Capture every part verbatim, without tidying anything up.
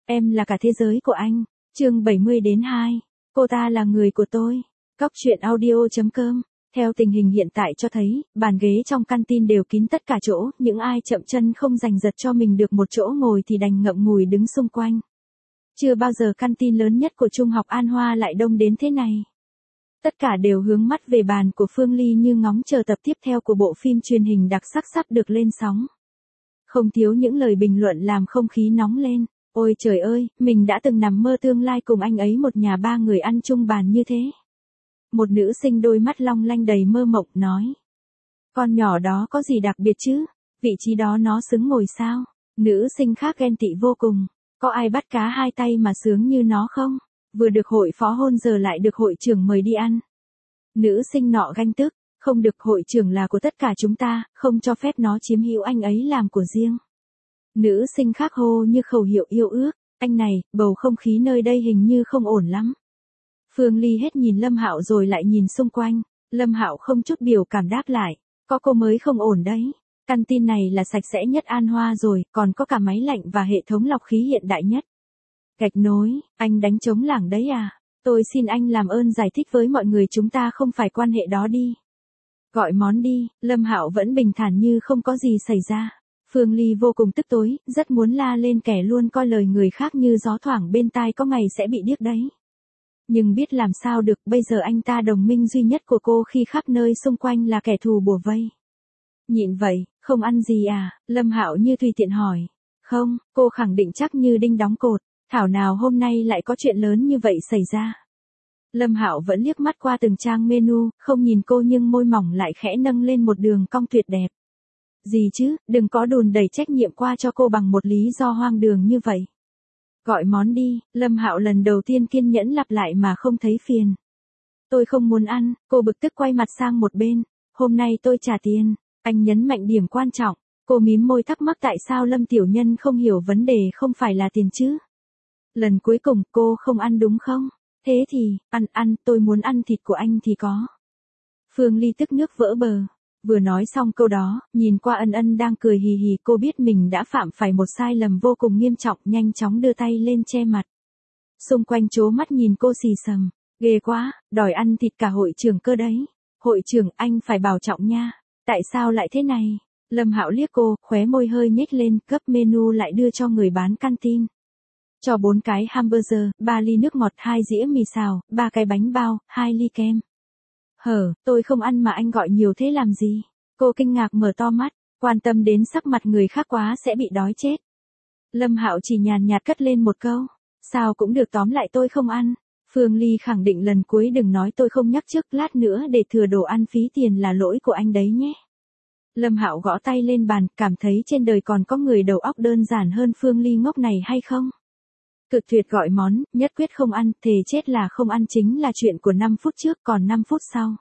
Em là cả thế giới của anh. Chương bảy mươi đến hai. Cô ta là người của tôi. Cóc truyện audio chấm com. Theo tình hình hiện tại cho thấy, bàn ghế trong canteen đều kín tất cả chỗ, những ai chậm chân không giành giật cho mình được một chỗ ngồi thì đành ngậm ngùi đứng xung quanh. Chưa bao giờ canteen lớn nhất của Trung học An Hoa lại đông đến thế này. Tất cả đều hướng mắt về bàn của Phương Ly như ngóng chờ tập tiếp theo của bộ phim truyền hình đặc sắc sắp được lên sóng. Không thiếu những lời bình luận làm không khí nóng lên. Ôi trời ơi, mình đã từng nằm mơ tương lai cùng anh ấy một nhà ba người ăn chung bàn như thế. Một nữ sinh đôi mắt long lanh đầy mơ mộng nói. Con nhỏ đó có gì đặc biệt chứ? Vị trí đó nó xứng ngồi sao? Nữ sinh khác ghen tị vô cùng. Có ai bắt cá hai tay mà sướng như nó không? Vừa được hội phó hôn giờ lại được hội trưởng mời đi ăn. Nữ sinh nọ ganh tức. Không được, hội trưởng là của tất cả chúng ta, không cho phép nó chiếm hữu anh ấy làm của riêng. Nữ sinh khác hô như khẩu hiệu yêu ước. Anh này, bầu không khí nơi đây hình như không ổn lắm. Phương Ly hết nhìn Lâm Hạo rồi lại nhìn xung quanh. Lâm Hạo không chút biểu cảm đáp lại. Có cô mới không ổn đấy. Canteen này là sạch sẽ nhất An Hoa rồi, còn có cả máy lạnh và hệ thống lọc khí hiện đại nhất. Gạch nối, anh đánh trống lảng đấy à? Tôi xin anh làm ơn giải thích với mọi người chúng ta không phải quan hệ đó đi. Gọi món đi, Lâm Hạo vẫn bình thản như không có gì xảy ra. Phương Ly vô cùng tức tối, rất muốn la lên kẻ luôn coi lời người khác như gió thoảng bên tai có ngày sẽ bị điếc đấy. Nhưng biết làm sao được, bây giờ anh ta đồng minh duy nhất của cô khi khắp nơi xung quanh là kẻ thù bủa vây. Nhịn vậy, không ăn gì à? Lâm Hạo như tùy tiện hỏi. Không, cô khẳng định chắc như đinh đóng cột. Thảo nào hôm nay lại có chuyện lớn như vậy xảy ra. Lâm Hạo vẫn liếc mắt qua từng trang menu, không nhìn cô nhưng môi mỏng lại khẽ nâng lên một đường cong tuyệt đẹp. Gì chứ, đừng có đùn đẩy trách nhiệm qua cho cô bằng một lý do hoang đường như vậy. Gọi món đi, Lâm Hạo lần đầu tiên kiên nhẫn lặp lại mà không thấy phiền. Tôi không muốn ăn, cô bực tức quay mặt sang một bên. Hôm nay tôi trả tiền, anh nhấn mạnh điểm quan trọng. Cô mím môi thắc mắc tại sao Lâm tiểu nhân không hiểu vấn đề không phải là tiền chứ. Lần cuối cùng cô không ăn đúng không? Thế thì, ăn ăn, tôi muốn ăn thịt của anh thì có. Phương Ly tức nước vỡ bờ. Vừa nói xong câu đó, nhìn qua Ân Ân đang cười hì hì, cô biết mình đã phạm phải một sai lầm vô cùng nghiêm trọng, nhanh chóng đưa tay lên che mặt. Xung quanh trố mắt nhìn cô xì xầm, ghê quá, đòi ăn thịt cả hội trưởng cơ đấy. Hội trưởng, anh phải bảo trọng nha. Tại sao lại thế này? Lâm Hạo liếc cô, khóe môi hơi nhếch lên, cấp menu lại đưa cho người bán canteen. Cho bốn cái hamburger, ba ly nước ngọt, hai dĩa mì xào, ba cái bánh bao, hai ly kem. Hở, tôi không ăn mà anh gọi nhiều thế làm gì? Cô kinh ngạc mở to mắt, quan tâm đến sắc mặt người khác quá sẽ bị đói chết. Lâm Hạo chỉ nhàn nhạt cất lên một câu, sao cũng được, tóm lại tôi không ăn. Phương Ly khẳng định lần cuối đừng nói tôi không nhắc trước, lát nữa để thừa đồ ăn phí tiền là lỗi của anh đấy nhé. Lâm Hạo gõ tay lên bàn, cảm thấy trên đời còn có người đầu óc đơn giản hơn Phương Ly ngốc này hay không? Cực tuyệt gọi món, nhất quyết không ăn, thề chết là không ăn chính là chuyện của năm phút trước, còn năm phút sau.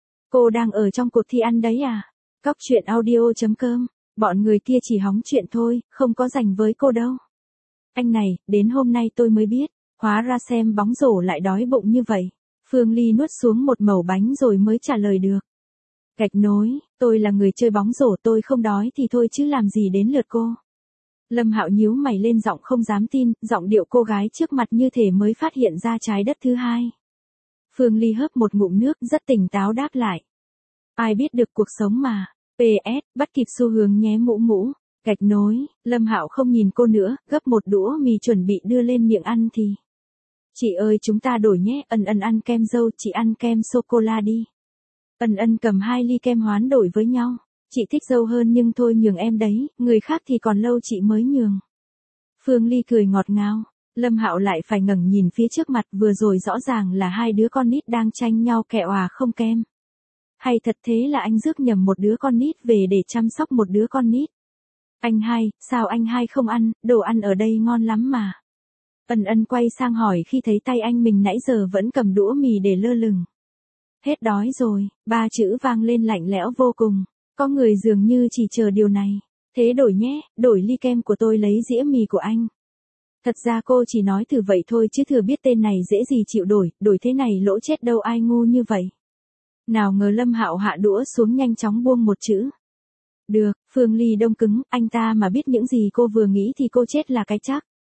Cô đang ở trong cuộc thi ăn đấy à? Cóc truyện audio chấm com, bọn người kia chỉ hóng chuyện thôi, không có dành với cô đâu. Anh này, đến hôm nay tôi mới biết, hóa ra xem bóng rổ lại đói bụng như vậy. Phương Ly nuốt xuống một mẩu bánh rồi mới trả lời được. Gạch nối, tôi là người chơi bóng rổ, tôi không đói thì thôi chứ làm gì đến lượt cô. Lâm Hạo nhíu mày lên, giọng không dám tin, giọng điệu cô gái trước mặt như thể mới phát hiện ra trái đất thứ hai. Phương Ly hớp một ngụm nước, rất tỉnh táo đáp lại. Ai biết được cuộc sống mà. pê ét, bắt kịp xu hướng nhé mũ mũ. Gạch nối, Lâm Hạo không nhìn cô nữa, gấp một đũa mì chuẩn bị đưa lên miệng ăn thì. Chị ơi chúng ta đổi nhé, Ân Ân ăn kem dâu, chị ăn kem sô-cô-la đi. Ân Ân cầm hai ly kem hoán đổi với nhau. Chị thích dâu hơn nhưng thôi nhường em đấy, người khác thì còn lâu chị mới nhường. Phương Ly cười ngọt ngào, Lâm Hạo lại phải ngẩng nhìn phía trước mặt, vừa rồi rõ ràng là hai đứa con nít đang tranh nhau kẹo à không kem. Hay thật thế là anh rước nhầm một đứa con nít về để chăm sóc một đứa con nít. Anh hai, sao anh hai không ăn, đồ ăn ở đây ngon lắm mà. Ân Ân quay sang hỏi khi thấy tay anh mình nãy giờ vẫn cầm đũa mì để lơ lửng. Hết đói rồi, ba chữ vang lên lạnh lẽo vô cùng. Có người dường như chỉ chờ điều này. Thế đổi nhé, đổi ly kem của tôi lấy dĩa mì của anh. Thật ra cô chỉ nói thử vậy thôi chứ thừa biết tên này dễ gì chịu đổi, đổi thế này lỗ chết đâu ai ngu như vậy. Nào ngờ Lâm Hạo hạ đũa xuống nhanh chóng buông một chữ. Được, Phương Ly đông cứng, anh ta mà biết những gì cô vừa nghĩ thì cô chết là cái chắc.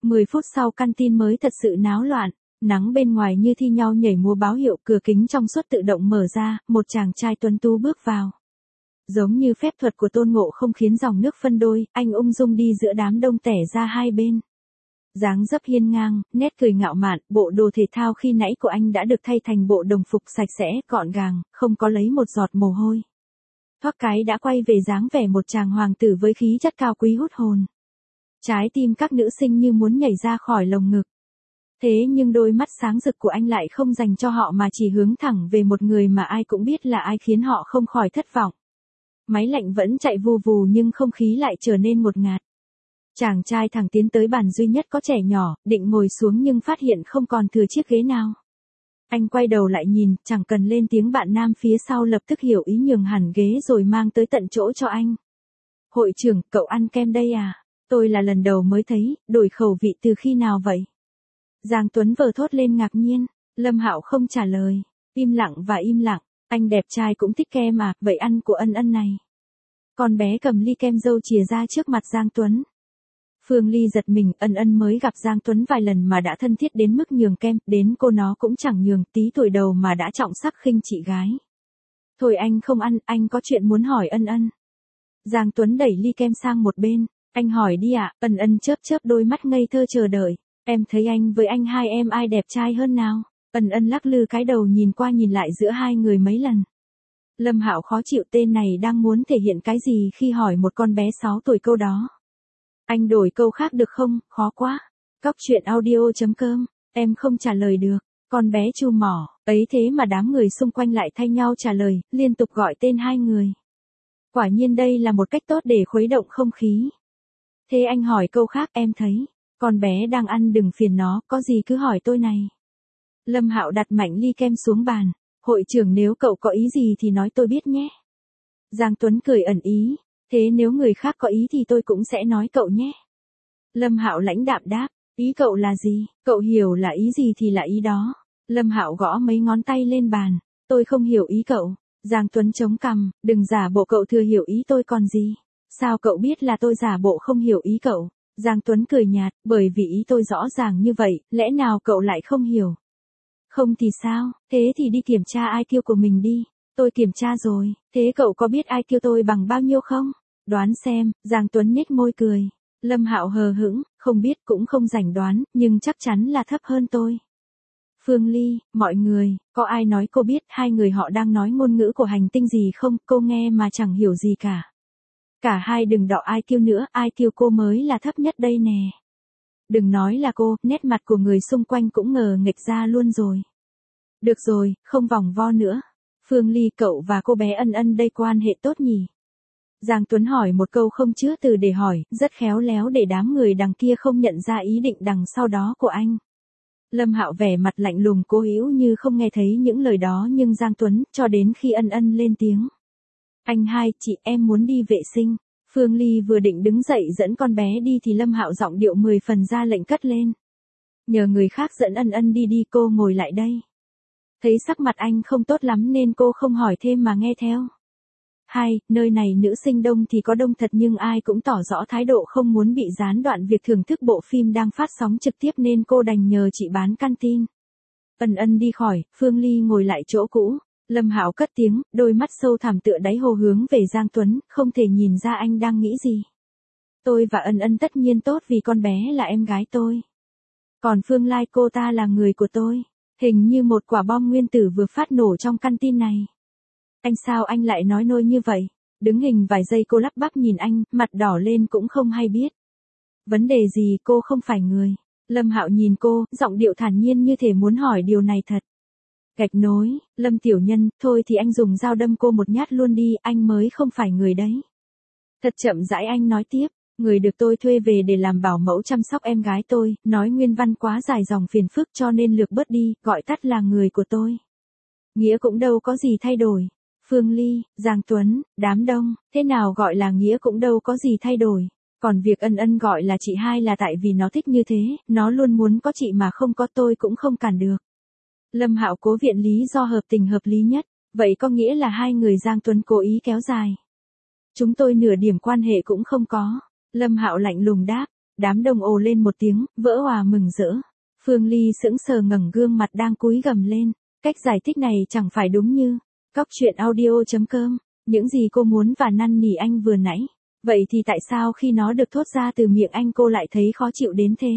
mười phút sau căn tin mới thật sự náo loạn, nắng bên ngoài như thi nhau nhảy múa báo hiệu, cửa kính trong suốt tự động mở ra, một chàng trai tuấn tú bước vào. Giống như phép thuật của Tôn Ngộ Không khiến dòng nước phân đôi, anh ung dung đi giữa đám đông tẻ ra hai bên. Dáng dấp hiên ngang, nét cười ngạo mạn, bộ đồ thể thao khi nãy của anh đã được thay thành bộ đồng phục sạch sẽ, gọn gàng, không có lấy một giọt mồ hôi. Thoát cái đã quay về dáng vẻ một chàng hoàng tử với khí chất cao quý hút hồn. Trái tim các nữ sinh như muốn nhảy ra khỏi lồng ngực. Thế nhưng đôi mắt sáng rực của anh lại không dành cho họ mà chỉ hướng thẳng về một người mà ai cũng biết là ai, khiến họ không khỏi thất vọng. Máy lạnh vẫn chạy vù vù nhưng không khí lại trở nên ngột ngạt. Chàng trai thẳng tiến tới bàn duy nhất có trẻ nhỏ, định ngồi xuống nhưng phát hiện không còn thừa chiếc ghế nào. Anh quay đầu lại nhìn, chẳng cần lên tiếng, bạn nam phía sau lập tức hiểu ý nhường hẳn ghế rồi mang tới tận chỗ cho anh. Hội trưởng, cậu ăn kem đây à? Tôi là lần đầu mới thấy, đổi khẩu vị từ khi nào vậy? Giang Tuấn vờ thốt lên ngạc nhiên. Lâm Hạo không trả lời, im lặng và im lặng. Anh đẹp trai cũng thích kem à, vậy ăn của Ân Ân này. Con bé cầm ly kem dâu chìa ra trước mặt Giang Tuấn. Phương Ly giật mình, Ân Ân mới gặp Giang Tuấn vài lần mà đã thân thiết đến mức nhường kem, đến cô nó cũng chẳng nhường, tí tuổi đầu mà đã trọng sắc khinh chị gái. Thôi anh không ăn, anh có chuyện muốn hỏi Ân Ân. Giang Tuấn đẩy ly kem sang một bên, anh hỏi đi ạ. Ân Ân chớp chớp đôi mắt ngây thơ chờ đợi. Em thấy anh với anh hai em ai đẹp trai hơn nào? Ân Ân lắc lư cái đầu nhìn qua nhìn lại giữa hai người mấy lần. Lâm Hạo khó chịu, tên này đang muốn thể hiện cái gì khi hỏi một con bé sáu tuổi câu đó. Anh đổi câu khác được không, khó quá. Cóc truyện audio chấm com, em không trả lời được. Con bé chu mỏ, ấy thế mà đám người xung quanh lại thay nhau trả lời, liên tục gọi tên hai người. Quả nhiên đây là một cách tốt để khuấy động không khí. Thế anh hỏi câu khác, em thấy, con bé đang ăn đừng phiền nó, có gì cứ hỏi tôi này. Lâm Hạo đặt mạnh ly kem xuống bàn. Hội trưởng, nếu cậu có ý gì thì nói tôi biết nhé. Giang Tuấn cười ẩn ý. Thế nếu người khác có ý thì tôi cũng sẽ nói cậu nhé. Lâm Hạo lãnh đạm đáp. Ý cậu là gì? Cậu hiểu là ý gì thì là ý đó. Lâm Hạo gõ mấy ngón tay lên bàn. Tôi không hiểu ý cậu. Giang Tuấn chống cằm. Đừng giả bộ cậu thừa hiểu ý tôi còn gì. Sao cậu biết là tôi giả bộ không hiểu ý cậu? Giang Tuấn cười nhạt. Bởi vì ý tôi rõ ràng như vậy, lẽ nào cậu lại không hiểu? Không thì sao, thế thì đi kiểm tra i kiu của mình đi. Tôi kiểm tra rồi, thế cậu có biết i kiu tôi bằng bao nhiêu không? Đoán xem. Giang Tuấn nhếch môi cười. Lâm Hạo hờ hững, không biết cũng không rảnh đoán, nhưng chắc chắn là thấp hơn tôi. Phương Ly, mọi người, có ai nói cô biết hai người họ đang nói ngôn ngữ của hành tinh gì không? Cô nghe mà chẳng hiểu gì cả. Cả hai đừng đọ i kiu nữa, i kiu cô mới là thấp nhất đây nè. Đừng nói là cô, nét mặt của người xung quanh cũng ngờ nghệch ra luôn rồi. Được rồi, không vòng vo nữa. Phương Ly, cậu và cô bé Ân Ân đây quan hệ tốt nhỉ? Giang Tuấn hỏi một câu không chứa từ để hỏi, rất khéo léo để đám người đằng kia không nhận ra ý định đằng sau đó của anh. Lâm Hạo vẻ mặt lạnh lùng cố hữu như không nghe thấy những lời đó, nhưng Giang Tuấn, cho đến khi Ân Ân lên tiếng. Anh hai, chị em muốn đi vệ sinh. Phương Ly vừa định đứng dậy dẫn con bé đi thì Lâm Hạo giọng điệu mười phần ra lệnh cất lên. Nhờ người khác dẫn Ân Ân đi đi, cô ngồi lại đây. Thấy sắc mặt anh không tốt lắm nên cô không hỏi thêm mà nghe theo. Hai, nơi này nữ sinh đông thì có đông thật nhưng ai cũng tỏ rõ thái độ không muốn bị gián đoạn việc thưởng thức bộ phim đang phát sóng trực tiếp nên cô đành nhờ chị bán canteen. Ân Ân đi khỏi, Phương Ly ngồi lại chỗ cũ. Lâm Hạo cất tiếng, đôi mắt sâu thẳm tựa đáy hồ hướng về Giang Tuấn, không thể nhìn ra anh đang nghĩ gì. Tôi và Ân Ân tất nhiên tốt vì con bé là em gái tôi. Còn Phương Lai cô ta là người của tôi. Hình như một quả bom nguyên tử vừa phát nổ trong căn tin này. Anh sao anh lại nói nôi như vậy? Đứng hình vài giây cô lắp bắp nhìn anh, mặt đỏ lên cũng không hay biết. Vấn đề gì, cô không phải người. Lâm Hạo nhìn cô, giọng điệu thản nhiên như thể muốn hỏi điều này thật. Gạch nối, Lâm tiểu nhân, thôi thì anh dùng dao đâm cô một nhát luôn đi, anh mới không phải người đấy. Thật chậm rãi anh nói tiếp, người được tôi thuê về để làm bảo mẫu chăm sóc em gái tôi, nói nguyên văn quá dài dòng phiền phức cho nên lược bớt đi, gọi tắt là người của tôi. Nghĩa cũng đâu có gì thay đổi. Phương Ly, Giang Tuấn, đám đông, thế nào gọi là nghĩa cũng đâu có gì thay đổi. Còn việc Ân Ân gọi là chị hai là tại vì nó thích như thế, nó luôn muốn có chị mà không có tôi cũng không cản được. Lâm Hạo cố viện lý do hợp tình hợp lý nhất, vậy có nghĩa là hai người Giang Tuấn cố ý kéo dài. Chúng tôi nửa điểm quan hệ cũng không có. Lâm Hạo lạnh lùng đáp, Đám đông ồ lên một tiếng, vỡ òa mừng rỡ. Phương Ly sững sờ ngẩng gương mặt đang cúi gằm lên. Cách giải thích này chẳng phải đúng như cóc truyện audio chấm com. Những gì cô muốn và năn nỉ anh vừa nãy. Vậy thì tại sao khi nó được thốt ra từ miệng anh cô lại thấy khó chịu đến thế?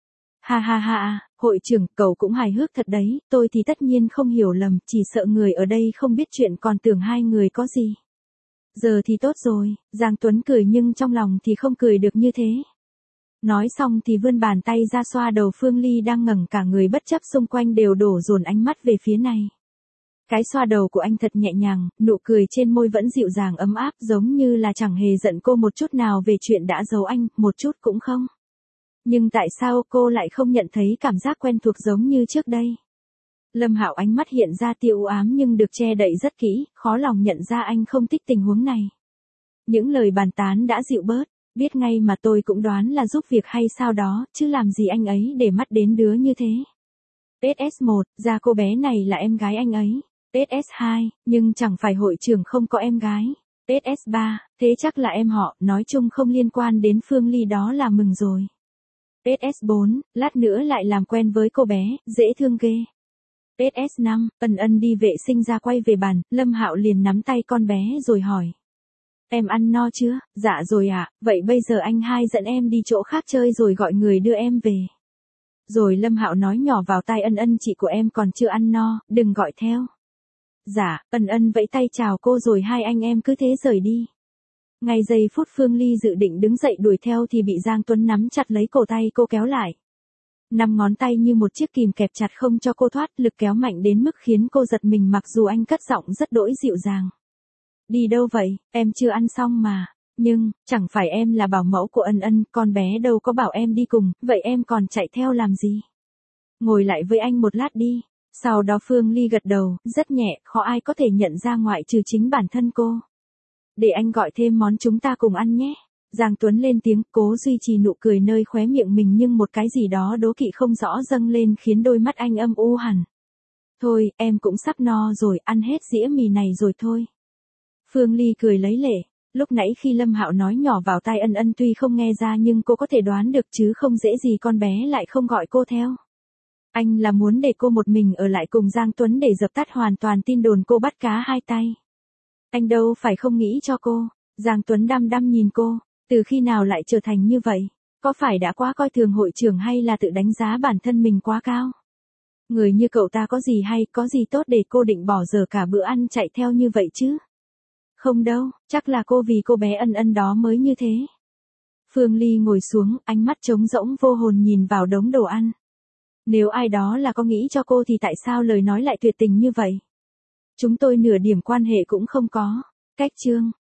Ha ha ha, hội trưởng, cậu cũng hài hước thật đấy, tôi thì tất nhiên không hiểu lầm, chỉ sợ người ở đây không biết chuyện còn tưởng hai người có gì. Giờ thì tốt rồi, Giang Tuấn cười nhưng trong lòng thì không cười được như thế. Nói xong thì vươn bàn tay ra xoa đầu Phương Ly đang ngẩng cả người bất chấp xung quanh đều đổ dồn ánh mắt về phía này. Cái xoa đầu của anh thật nhẹ nhàng, nụ cười trên môi vẫn dịu dàng ấm áp giống như là chẳng hề giận cô một chút nào về chuyện đã giấu anh, một chút cũng không. Nhưng tại sao cô lại không nhận thấy cảm giác quen thuộc giống như trước đây? Lâm Hạo ánh mắt hiện ra tia u ám nhưng được che đậy rất kỹ, khó lòng nhận ra anh không thích tình huống này. Những lời bàn tán đã dịu bớt, biết ngay mà tôi cũng đoán là giúp việc hay sao đó, chứ làm gì anh ấy để mắt đến đứa như thế. ét ét một, ra cô bé này là em gái anh ấy. ét ét hai, nhưng chẳng phải hội trưởng không có em gái. ét ét ba, thế chắc là em họ, nói chung không liên quan đến Phương Ly đó là mừng rồi. ét ét bốn, lát nữa lại làm quen với cô bé, dễ thương ghê. ét ét năm, Ân Ân đi vệ sinh ra quay về bàn, Lâm Hạo liền nắm tay con bé rồi hỏi. Em ăn no chưa? Dạ rồi ạ, à, vậy bây giờ anh hai dẫn em đi chỗ khác chơi rồi gọi người đưa em về. Rồi Lâm Hạo nói nhỏ vào tai Ân Ân, chị của em còn chưa ăn no, đừng gọi theo. Dạ, Ân Ân vẫy tay chào cô rồi hai anh em cứ thế rời đi. Ngay giây phút Phương Ly dự định đứng dậy đuổi theo thì bị Giang Tuấn nắm chặt lấy cổ tay cô kéo lại. Năm ngón tay như một chiếc kìm kẹp chặt không cho cô thoát, lực kéo mạnh đến mức khiến cô giật mình mặc dù anh cất giọng rất đỗi dịu dàng. Đi đâu vậy, em chưa ăn xong mà. Nhưng, chẳng phải em là bảo mẫu của Ân Ân, con bé đâu có bảo em đi cùng, vậy em còn chạy theo làm gì? Ngồi lại với anh một lát đi. Sau đó Phương Ly gật đầu, rất nhẹ, khó ai có thể nhận ra ngoại trừ chính bản thân cô. Để anh gọi thêm món chúng ta cùng ăn nhé. Giang Tuấn lên tiếng, cố duy trì nụ cười nơi khóe miệng mình nhưng một cái gì đó đố kỵ không rõ dâng lên khiến đôi mắt anh âm u hẳn. Thôi, em cũng sắp no rồi, ăn hết dĩa mì này rồi thôi. Phương Ly cười lấy lệ. Lúc nãy khi Lâm Hạo nói nhỏ vào tai Ân Ân tuy không nghe ra nhưng cô có thể đoán được chứ không dễ gì con bé lại không gọi cô theo. Anh là muốn để cô một mình ở lại cùng Giang Tuấn để dập tắt hoàn toàn tin đồn cô bắt cá hai tay. Anh đâu phải không nghĩ cho cô. Giang Tuấn đăm đăm nhìn cô, từ khi nào lại trở thành như vậy? Có phải đã quá coi thường hội trưởng hay là tự đánh giá bản thân mình quá cao? Người như cậu ta có gì hay, có gì tốt để cô định bỏ giờ cả bữa ăn chạy theo như vậy chứ? Không đâu, chắc là cô vì cô bé Ân Ân đó mới như thế. Phương Ly ngồi xuống, ánh mắt trống rỗng vô hồn nhìn vào đống đồ ăn. Nếu ai đó là có nghĩ cho cô thì tại sao lời nói lại tuyệt tình như vậy? Chúng tôi nửa điểm quan hệ cũng không có. Cách chương